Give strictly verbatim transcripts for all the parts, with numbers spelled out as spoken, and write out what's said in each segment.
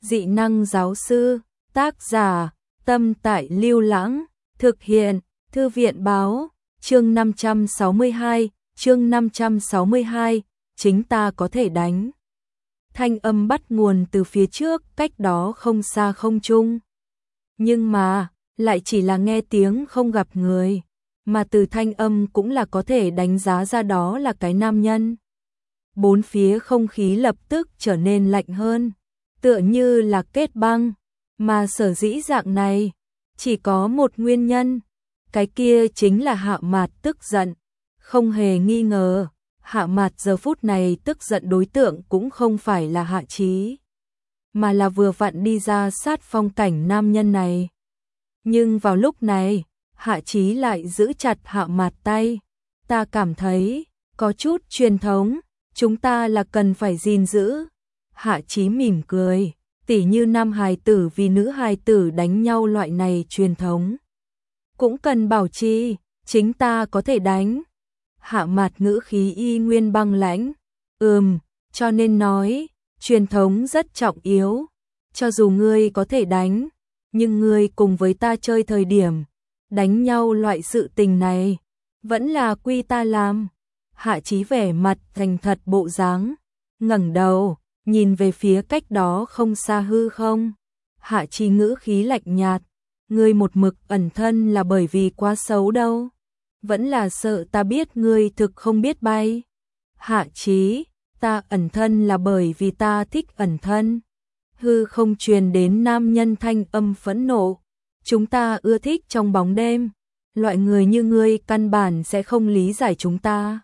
Dị năng giáo sư, tác giả, Tâm Tại Lưu Lãng, thực hiện, Thư viện báo, chương năm trăm sáu mươi hai, chương năm trăm sáu mươi hai, chính ta có thể đánh. Thanh âm bắt nguồn từ phía trước, cách đó không xa không trung. Nhưng mà, lại chỉ là nghe tiếng không gặp người, mà từ thanh âm cũng là có thể đánh giá ra đó là cái nam nhân. Bốn phía không khí lập tức trở nên lạnh hơn, tựa như là kết băng, mà sở dĩ dạng này, chỉ có một nguyên nhân, cái kia chính là Hạ Mạt tức giận, không hề nghi ngờ, Hạ Mạt giờ phút này tức giận đối tượng cũng không phải là Hạ Chí, mà là vừa vặn đi ra sát phong cảnh nam nhân này. Nhưng vào lúc này, Hạ Chí lại giữ chặt Hạ Mạt tay, ta cảm thấy, có chút truyền thống, chúng ta là cần phải gìn giữ. Hạ Chí mỉm cười, tỉ như nam hài tử vì nữ hài tử đánh nhau loại này truyền thống. Cũng cần bảo trì, chính ta có thể đánh. Hạ Mạt ngữ khí y nguyên băng lãnh, ừm, cho nên nói, truyền thống rất trọng yếu, cho dù ngươi có thể đánh, nhưng ngươi cùng với ta chơi thời điểm, đánh nhau loại sự tình này, vẫn là quy ta làm. Hạ Chí vẻ mặt thành thật bộ dáng, ngẩng đầu, nhìn về phía cách đó không xa hư không. Hạ Chí ngữ khí lạnh nhạt, ngươi một mực ẩn thân là bởi vì quá xấu đâu, vẫn là sợ ta biết ngươi thực không biết bay. Hạ Chí, ta ẩn thân là bởi vì ta thích ẩn thân. Hư không truyền đến nam nhân thanh âm phẫn nộ, chúng ta ưa thích trong bóng đêm, loại người như ngươi căn bản sẽ không lý giải chúng ta.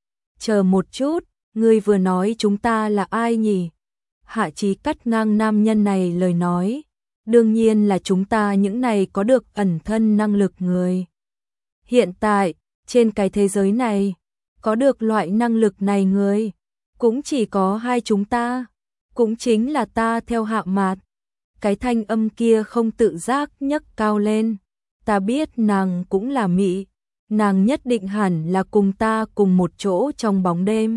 Chờ một chút, ngươi vừa nói chúng ta là ai nhỉ? Hạ Chí cắt ngang nam nhân này lời nói, đương nhiên là chúng ta những này có được ẩn thân năng lực người. Hiện tại, trên cái thế giới này, có được loại năng lực này người, cũng chỉ có hai chúng ta, cũng chính là ta theo Hạ Mạt. Cái thanh âm kia không tự giác nhấc cao lên, ta biết nàng cũng là mị, nàng nhất định hẳn là cùng ta cùng một chỗ trong bóng đêm.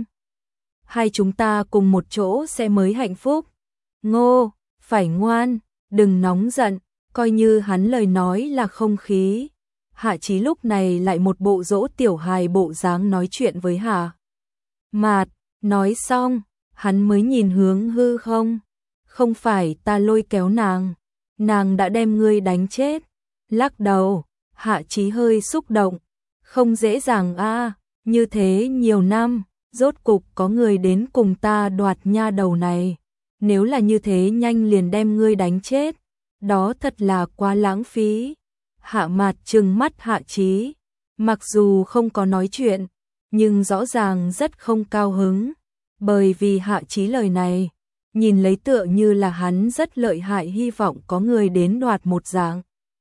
Hai chúng ta cùng một chỗ sẽ mới hạnh phúc. Ngô, phải ngoan, đừng nóng giận, coi như hắn lời nói là không khí. Hạ Chí lúc này lại một bộ dỗ tiểu hài bộ dáng nói chuyện với Hạ Mạt, nói xong, hắn mới nhìn hướng hư không. Không phải ta lôi kéo nàng, nàng đã đem ngươi đánh chết. Lắc đầu, Hạ Chí hơi xúc động, không dễ dàng a, như thế nhiều năm, rốt cục có người đến cùng ta đoạt nha đầu này. Nếu là như thế nhanh liền đem ngươi đánh chết, đó thật là quá lãng phí. Hạ Mạt trừng mắt Hạ Chí, mặc dù không có nói chuyện, nhưng rõ ràng rất không cao hứng, bởi vì Hạ Chí lời này, nhìn lấy tựa như là hắn rất lợi hại hy vọng có người đến đoạt một dạng.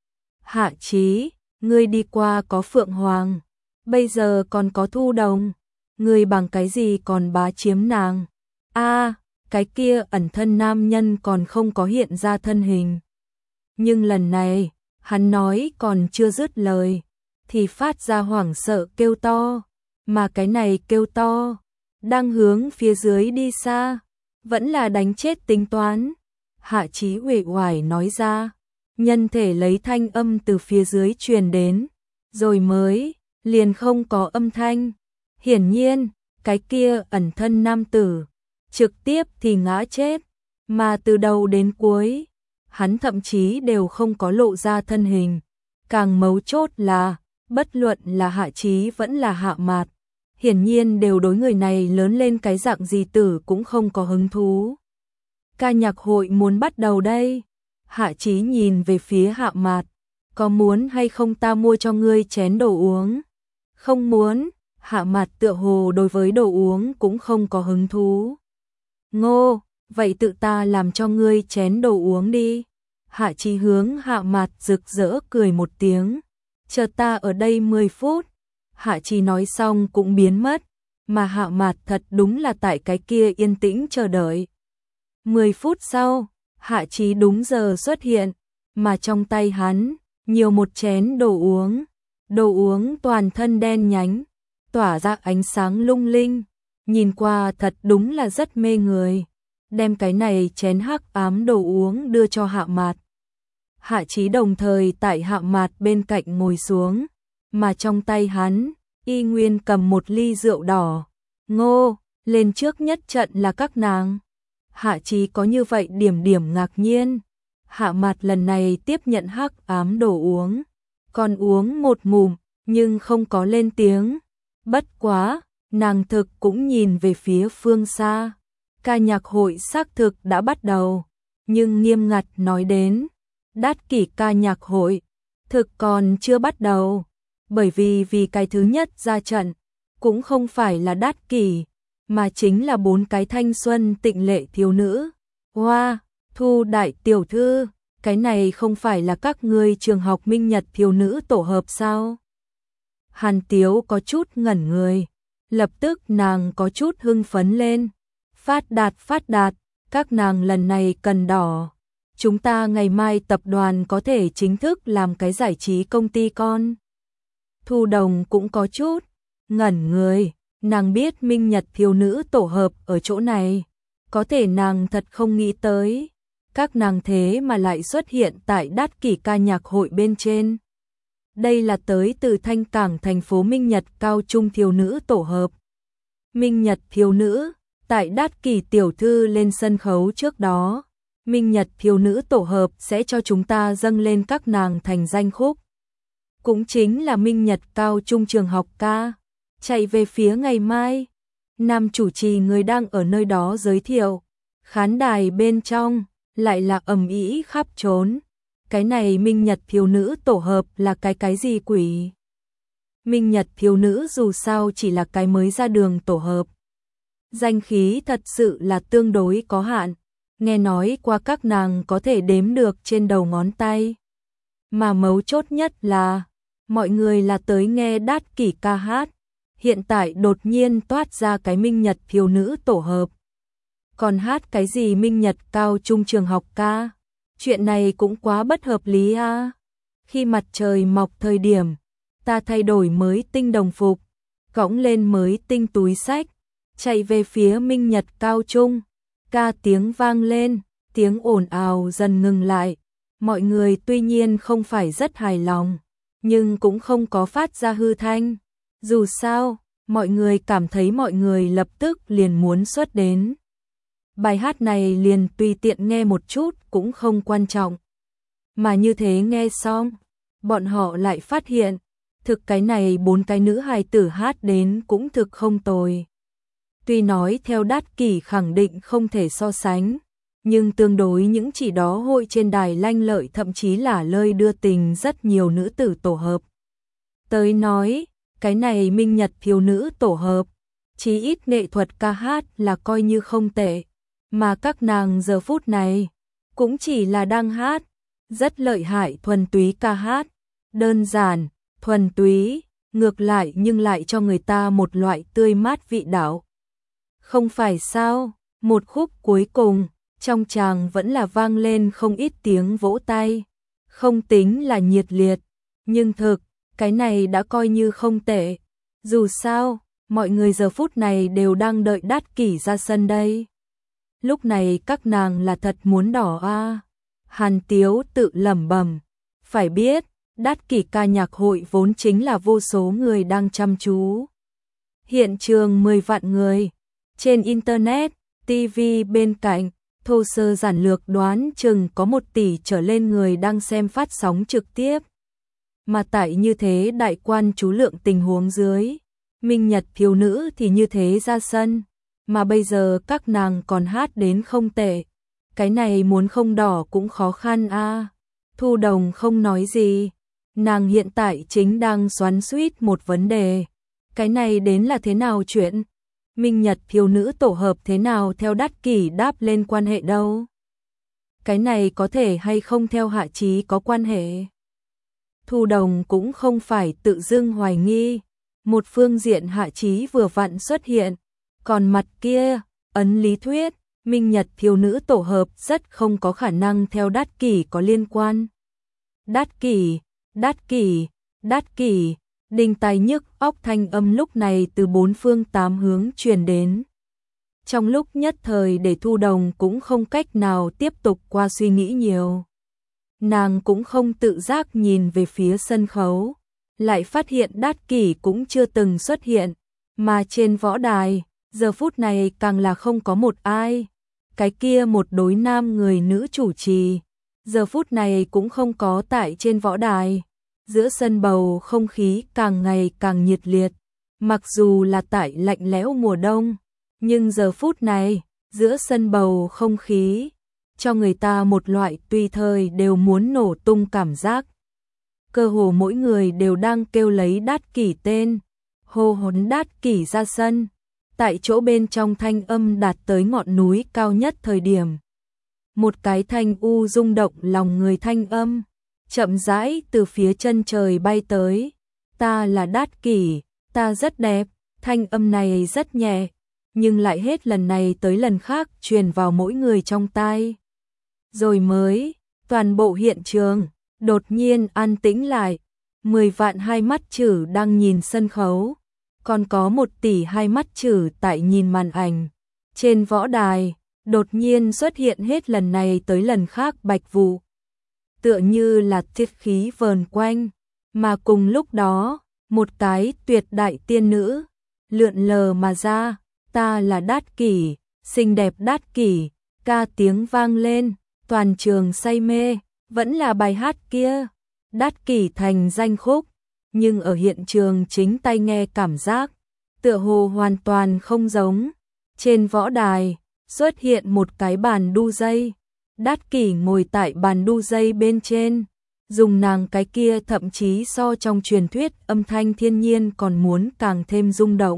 Hạ Chí, ngươi đi qua có Phượng Hoàng, bây giờ còn có Thu Đồng, ngươi bằng cái gì còn bá chiếm nàng? A, cái kia ẩn thân nam nhân còn không có hiện ra thân hình. Nhưng lần này, hắn nói còn chưa dứt lời, thì phát ra hoảng sợ kêu to, mà cái này kêu to, đang hướng phía dưới đi xa, vẫn là đánh chết tính toán. Hạ Chí uể oải nói ra, nhân thể lấy thanh âm từ phía dưới truyền đến, rồi mới, liền không có âm thanh. Hiển nhiên, cái kia ẩn thân nam tử, trực tiếp thì ngã chết, mà từ đầu đến cuối, hắn thậm chí đều không có lộ ra thân hình. Càng mấu chốt là, bất luận là Hạ Chí vẫn là Hạ Mạt, hiển nhiên đều đối người này lớn lên cái dạng gì tử cũng không có hứng thú. Ca nhạc hội muốn bắt đầu đây. Hạ Chí nhìn về phía Hạ Mạt, có muốn hay không ta mua cho ngươi chén đồ uống? Không muốn. Hạ Mạt tựa hồ đối với đồ uống cũng không có hứng thú. Ngô, vậy tự ta làm cho ngươi chén đồ uống đi. Hạ Chí hướng Hạ Mạt rực rỡ cười một tiếng, chờ ta ở đây mười phút. Hạ Chí nói xong cũng biến mất, mà Hạ Mạt thật đúng là tại cái kia yên tĩnh chờ đợi. mười phút sau, Hạ Chí đúng giờ xuất hiện, mà trong tay hắn, nhiều một chén đồ uống. Đồ uống toàn thân đen nhánh, tỏa ra ánh sáng lung linh, nhìn qua thật đúng là rất mê người. đem cái này chén hắc ám đồ uống đưa cho Hạ Mạt. Hạ Chí đồng thời tại Hạ Mạt bên cạnh ngồi xuống, mà trong tay hắn, y nguyên cầm một ly rượu đỏ. Ngô, lên trước nhất trận là các nàng. Hạ Chí có như vậy điểm điểm ngạc nhiên. Hạ Mạt lần này tiếp nhận hắc ám đồ uống, còn uống một ngụm, nhưng không có lên tiếng. Bất quá, nàng thực cũng nhìn về phía phương xa. Ca nhạc hội xác thực đã bắt đầu, nhưng nghiêm ngặt nói đến, Đát Kỷ ca nhạc hội thực còn chưa bắt đầu, bởi vì vì cái thứ nhất ra trận cũng không phải là Đát Kỷ, mà chính là bốn cái thanh xuân tịnh lệ thiếu nữ. Hoa, Thu đại tiểu thư, cái này không phải là các ngươi trường học Minh Nhật thiếu nữ tổ hợp sao? Hàn Tiếu có chút ngẩn người, lập tức nàng có chút hưng phấn lên. Phát đạt phát đạt, các nàng lần này cần đỏ. Chúng ta ngày mai tập đoàn có thể chính thức làm cái giải trí công ty con. Thu Đồng cũng có chút ngẩn người, nàng biết Minh Nhật thiếu nữ tổ hợp ở chỗ này, có thể nàng thật không nghĩ tới, các nàng thế mà lại xuất hiện tại Đát Kỷ ca nhạc hội bên trên. Đây là tới từ Thanh Cảng thành phố Minh Nhật cao trung thiếu nữ tổ hợp. Minh Nhật thiếu nữ, tại Đát Kỷ tiểu thư lên sân khấu trước đó, Minh Nhật thiếu nữ tổ hợp sẽ cho chúng ta dâng lên các nàng thành danh khúc. Cũng chính là Minh Nhật cao trung trường học ca. Chạy về phía ngày mai, nam chủ trì người đang ở nơi đó giới thiệu, khán đài bên trong lại là ầm ĩ khắp trốn. Cái này Minh Nhật thiếu nữ tổ hợp là cái cái gì quỷ? Minh Nhật thiếu nữ dù sao chỉ là cái mới ra đường tổ hợp. Danh khí thật sự là tương đối có hạn, nghe nói qua các nàng có thể đếm được trên đầu ngón tay. Mà mấu chốt nhất là, mọi người là tới nghe Đát Kỷ ca hát, hiện tại đột nhiên toát ra cái Minh Nhật thiếu nữ tổ hợp. Còn hát cái gì Minh Nhật cao trung trường học ca? Chuyện này cũng quá bất hợp lý a. À. Khi mặt trời mọc thời điểm, ta thay đổi mới tinh đồng phục, cõng lên mới tinh túi sách, chạy về phía Minh Nhật cao trung, ca tiếng vang lên, tiếng ồn ào dần ngừng lại. Mọi người tuy nhiên không phải rất hài lòng, nhưng cũng không có phát ra hư thanh. Dù sao, mọi người cảm thấy mọi người lập tức liền muốn xuất đến. Bài hát này liền tùy tiện nghe một chút cũng không quan trọng. Mà như thế nghe xong, bọn họ lại phát hiện, thực cái này bốn cái nữ hài tử hát đến cũng thực không tồi. Tuy nói theo Đát Kỷ khẳng định không thể so sánh, nhưng tương đối những chỉ đó hội trên đài lanh lợi thậm chí là lời đưa tình rất nhiều nữ tử tổ hợp. Tới nói, cái này Minh Nhật thiếu nữ tổ hợp, chí ít nghệ thuật ca hát là coi như không tệ, mà các nàng giờ phút này cũng chỉ là đang hát, rất lợi hại thuần túy ca hát, đơn giản, thuần túy, ngược lại nhưng lại cho người ta một loại tươi mát vị đạo. Không phải sao, một khúc cuối cùng, trong tràng vẫn là vang lên không ít tiếng vỗ tay, không tính là nhiệt liệt, nhưng thực, cái này đã coi như không tệ. Dù sao, mọi người giờ phút này đều đang đợi Đát Kỷ ra sân đây. Lúc này các nàng là thật muốn đỏ a. À. Hàn Tiếu tự lẩm bẩm, phải biết, Đát Kỷ ca nhạc hội vốn chính là vô số người đang chăm chú. Hiện trường mười vạn người, trên internet, ti vi bên cạnh, thô sơ giản lược đoán chừng có một tỷ trở lên người đang xem phát sóng trực tiếp. Mà tại như thế đại quan chú lượng tình huống dưới, Minh Nhật thiếu nữ thì như thế ra sân, mà bây giờ các nàng còn hát đến không tệ. Cái này muốn không đỏ cũng khó khăn a. À. Thu Đồng không nói gì, nàng hiện tại chính đang xoắn xuýt một vấn đề. Cái này đến là thế nào chuyện? Minh Nhật thiếu nữ tổ hợp thế nào theo Đát Kỷ đáp lên quan hệ đâu? Cái này có thể hay không theo Hạ Chí có quan hệ? Thu Đồng cũng không phải tự dưng hoài nghi, một phương diện Hạ Chí vừa vặn xuất hiện, còn mặt kia, ấn lý thuyết, Minh Nhật thiếu nữ tổ hợp rất không có khả năng theo Đát Kỷ có liên quan. Đát Kỷ, Đát Kỷ, Đát Kỷ, đinh tai nhức óc thanh âm lúc này từ bốn phương tám hướng truyền đến. Trong lúc nhất thời để Thu Đồng cũng không cách nào tiếp tục qua suy nghĩ nhiều. Nàng cũng không tự giác nhìn về phía sân khấu, lại phát hiện Đát Kỷ cũng chưa từng xuất hiện, mà trên võ đài, giờ phút này càng là không có một ai. Cái kia một đối nam người nữ chủ trì, giờ phút này cũng không có tại trên võ đài. Giữa sân bầu không khí càng ngày càng nhiệt liệt, mặc dù là tại lạnh lẽo mùa đông, nhưng giờ phút này, giữa sân bầu không khí, cho người ta một loại tùy thời đều muốn nổ tung cảm giác. Cơ hồ mỗi người đều đang kêu lấy Đát Kỷ tên, hô hoán Đát Kỷ ra sân. Tại chỗ bên trong thanh âm đạt tới ngọn núi cao nhất thời điểm. Một cái thanh u rung động lòng người thanh âm, chậm rãi từ phía chân trời bay tới. Ta là Đát Kỷ, ta rất đẹp, thanh âm này rất nhẹ, nhưng lại hết lần này tới lần khác truyền vào mỗi người trong tai. Rồi mới, toàn bộ hiện trường, đột nhiên an tĩnh lại, mười vạn hai mắt chử đang nhìn sân khấu. Còn có một tỷ hai mắt chử tại nhìn màn ảnh. Trên võ đài, đột nhiên xuất hiện hết lần này tới lần khác bạch vụ. Tựa như là thiết khí vờn quanh, mà cùng lúc đó, một cái tuyệt đại tiên nữ, lượn lờ mà ra, ta là Đát Kỷ, xinh đẹp Đát Kỷ, ca tiếng vang lên, toàn trường say mê, vẫn là bài hát kia, Đát Kỷ thành danh khúc. Nhưng ở hiện trường chính tai nghe cảm giác, tựa hồ hoàn toàn không giống. Trên võ đài, xuất hiện một cái bàn đu dây. Đát Kỷ ngồi tại bàn đu dây bên trên, dùng nàng cái kia thậm chí so trong truyền thuyết âm thanh thiên nhiên còn muốn càng thêm rung động.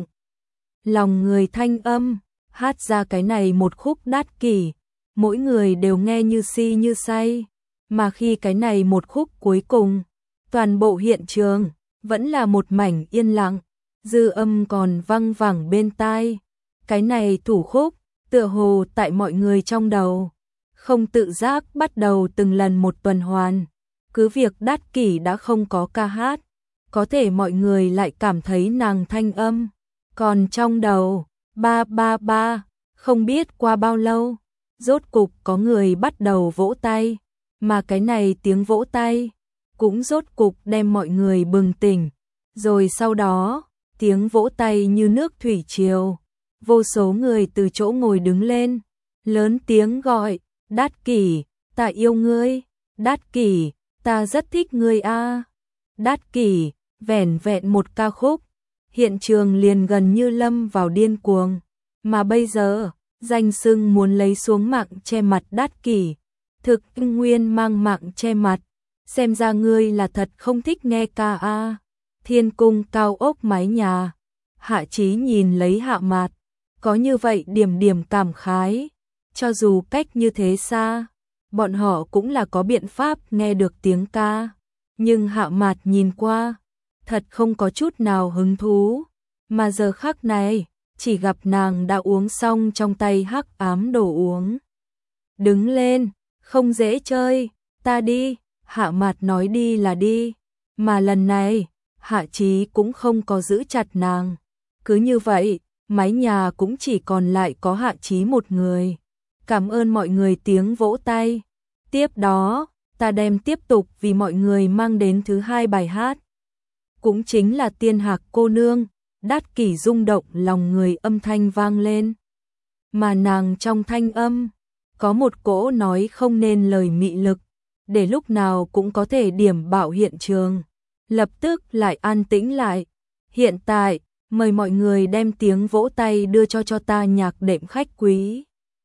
Lòng người thanh âm, hát ra cái này một khúc Đát Kỷ, mỗi người đều nghe như si như say. Mà khi cái này một khúc cuối cùng, toàn bộ hiện trường vẫn là một mảnh yên lặng, dư âm còn văng vẳng bên tai. Cái này thủ khúc, tựa hồ tại mọi người trong đầu, không tự giác bắt đầu từng lần một tuần hoàn. Cứ việc Đát Kỷ đã không có ca hát, có thể mọi người lại cảm thấy nàng thanh âm. Còn trong đầu, ba ba ba, không biết qua bao lâu, rốt cục có người bắt đầu vỗ tay, mà cái này tiếng vỗ tay cũng rốt cục đem mọi người bừng tỉnh. Rồi sau đó, tiếng vỗ tay như nước thủy triều, vô số người từ chỗ ngồi đứng lên, lớn tiếng gọi, Đát Kỷ, ta yêu ngươi, Đát Kỷ, ta rất thích ngươi a. Đát Kỷ, vẻn vẹn một ca khúc, hiện trường liền gần như lâm vào điên cuồng, mà bây giờ, danh xưng muốn lấy xuống mạng che mặt Đát Kỷ, thực nguyên mang mạng che mặt, xem ra ngươi là thật không thích nghe ca a. Thiên cung cao ốc mái nhà, Hạ Chí nhìn lấy Hạ Mạt, có như vậy điểm điểm cảm khái, cho dù cách như thế xa, bọn họ cũng là có biện pháp nghe được tiếng ca, nhưng Hạ Mạt nhìn qua, thật không có chút nào hứng thú, mà giờ khắc này, chỉ gặp nàng đã uống xong trong tay hắc ám đồ uống. Đứng lên, không dễ chơi, ta đi, Hạ Mạt nói đi là đi, mà lần này, Hạ Chí cũng không có giữ chặt nàng. Cứ như vậy, mái nhà cũng chỉ còn lại có Hạ Chí một người. Cảm ơn mọi người tiếng vỗ tay. Tiếp đó, ta đem tiếp tục vì mọi người mang đến thứ hai bài hát. Cũng chính là Tiên Hạc cô nương, Đát Kỷ rung động lòng người âm thanh vang lên. Mà nàng trong thanh âm, có một cỗ nói không nên lời mị lực, để lúc nào cũng có thể điểm bạo hiện trường. Lập tức lại an tĩnh lại. Hiện tại, mời mọi người đem tiếng vỗ tay đưa cho cho ta nhạc đệm khách quý.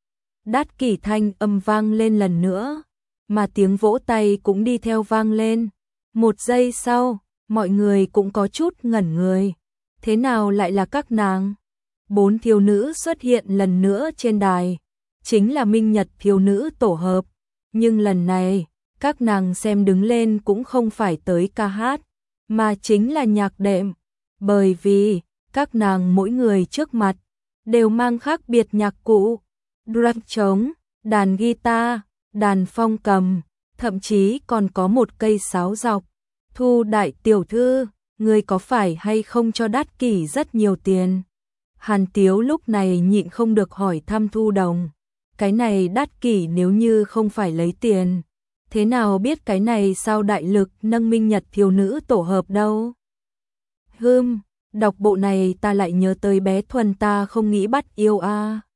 Đát Kỷ thanh âm vang lên lần nữa, mà tiếng vỗ tay cũng đi theo vang lên. Một giây sau, mọi người cũng có chút ngẩn người. Thế nào lại là các nàng? Bốn thiếu nữ xuất hiện lần nữa trên đài, chính là Minh Nhật thiếu nữ tổ hợp. Nhưng lần này, các nàng xem đứng lên cũng không phải tới ca hát, mà chính là nhạc đệm. Bởi vì, các nàng mỗi người trước mặt, đều mang khác biệt nhạc cụ. Drum trống, đàn guitar, đàn phong cầm, thậm chí còn có một cây sáo dọc. Thu đại tiểu thư, người có phải hay không cho Đát Kỷ rất nhiều tiền? Hàn Tiếu lúc này nhịn không được hỏi thăm Thu Đồng. Cái này đắt kỷ nếu như không phải lấy tiền. Thế nào biết cái này sao đại lực nâng minh nhật thiếu nữ tổ hợp đâu? Hưm, đọc bộ này ta lại nhớ tới bé Thuần ta không nghĩ bắt yêu a.